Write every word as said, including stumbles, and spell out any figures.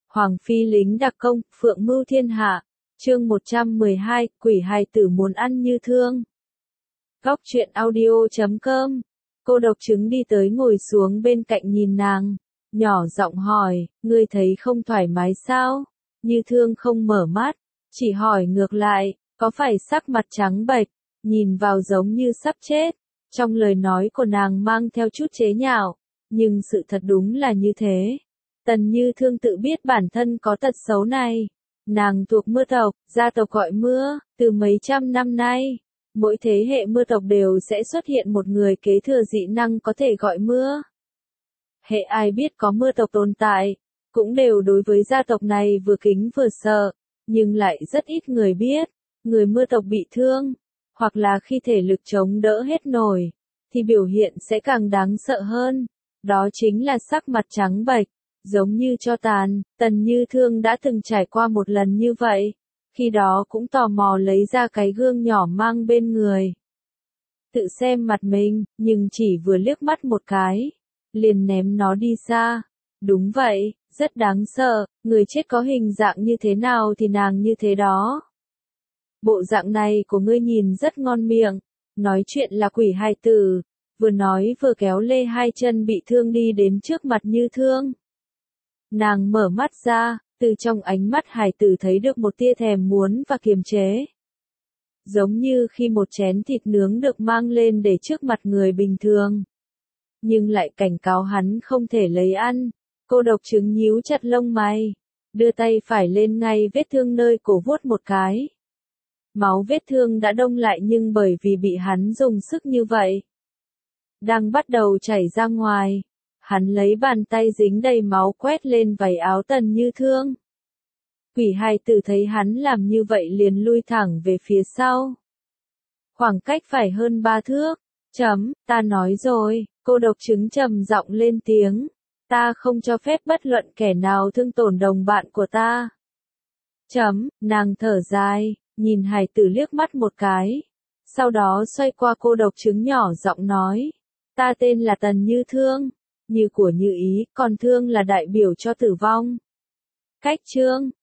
Hoàng phi lính đặc công, phượng mưu thiên hạ. Chương một trăm mười hai, quỷ hài tử muốn ăn như thương. Góc truyện audio chấm com. Cô độc trứng đi tới ngồi xuống bên cạnh nhìn nàng, nhỏ giọng hỏi, ngươi thấy không thoải mái sao? Như thương không mở mắt, chỉ hỏi ngược lại, có phải sắc mặt trắng bệch, nhìn vào giống như sắp chết. Trong lời nói của nàng mang theo chút chế nhạo, nhưng sự thật đúng là như thế. Tần Như Thương tự biết bản thân có tật xấu này. Nàng thuộc mưa tộc, gia tộc gọi mưa, từ mấy trăm năm nay. Mỗi thế hệ mưa tộc đều sẽ xuất hiện một người kế thừa dị năng có thể gọi mưa. Hệ ai biết có mưa tộc tồn tại, cũng đều đối với gia tộc này vừa kính vừa sợ, nhưng lại rất ít người biết, người mưa tộc bị thương, hoặc là khi thể lực chống đỡ hết nổi, thì biểu hiện sẽ càng đáng sợ hơn, đó chính là sắc mặt trắng bệch, giống như tro tàn. Tần Như Thương đã từng trải qua một lần như vậy, khi đó cũng tò mò lấy ra cái gương nhỏ mang bên người. Tự xem mặt mình, nhưng chỉ vừa liếc mắt một cái, liền ném nó đi xa. Đúng vậy, rất đáng sợ, người chết có hình dạng như thế nào thì nàng như thế đó. Bộ dạng này của ngươi nhìn rất ngon miệng, nói chuyện là quỷ hài tử, vừa nói vừa kéo lê hai chân bị thương đi đến trước mặt Như Thương. Nàng mở mắt ra, từ trong ánh mắt hài tử thấy được một tia thèm muốn và kiềm chế. Giống như khi một chén thịt nướng được mang lên để trước mặt người bình thường, nhưng lại cảnh cáo hắn không thể lấy ăn. Cô độc trứng nhíu chặt lông mày, đưa tay phải lên ngay vết thương nơi cổ vuốt một cái. Máu vết thương đã đông lại nhưng bởi vì bị hắn dùng sức như vậy, đang bắt đầu chảy ra ngoài. Hắn lấy bàn tay dính đầy máu quét lên váy áo Tần Như Thương. Quỷ hài tử thấy hắn làm như vậy liền lui thẳng về phía sau. Khoảng cách phải hơn ba thước. Chấm, ta nói rồi, cô độc trứng trầm giọng lên tiếng. Ta không cho phép bất luận kẻ nào thương tổn đồng bạn của ta. Chấm, nàng thở dài, nhìn hài tử liếc mắt một cái. Sau đó xoay qua cô độc trứng nhỏ giọng nói. Ta tên là Tần Như Thương. Như của như ý, còn thương là đại biểu cho tử vong. Cách chương,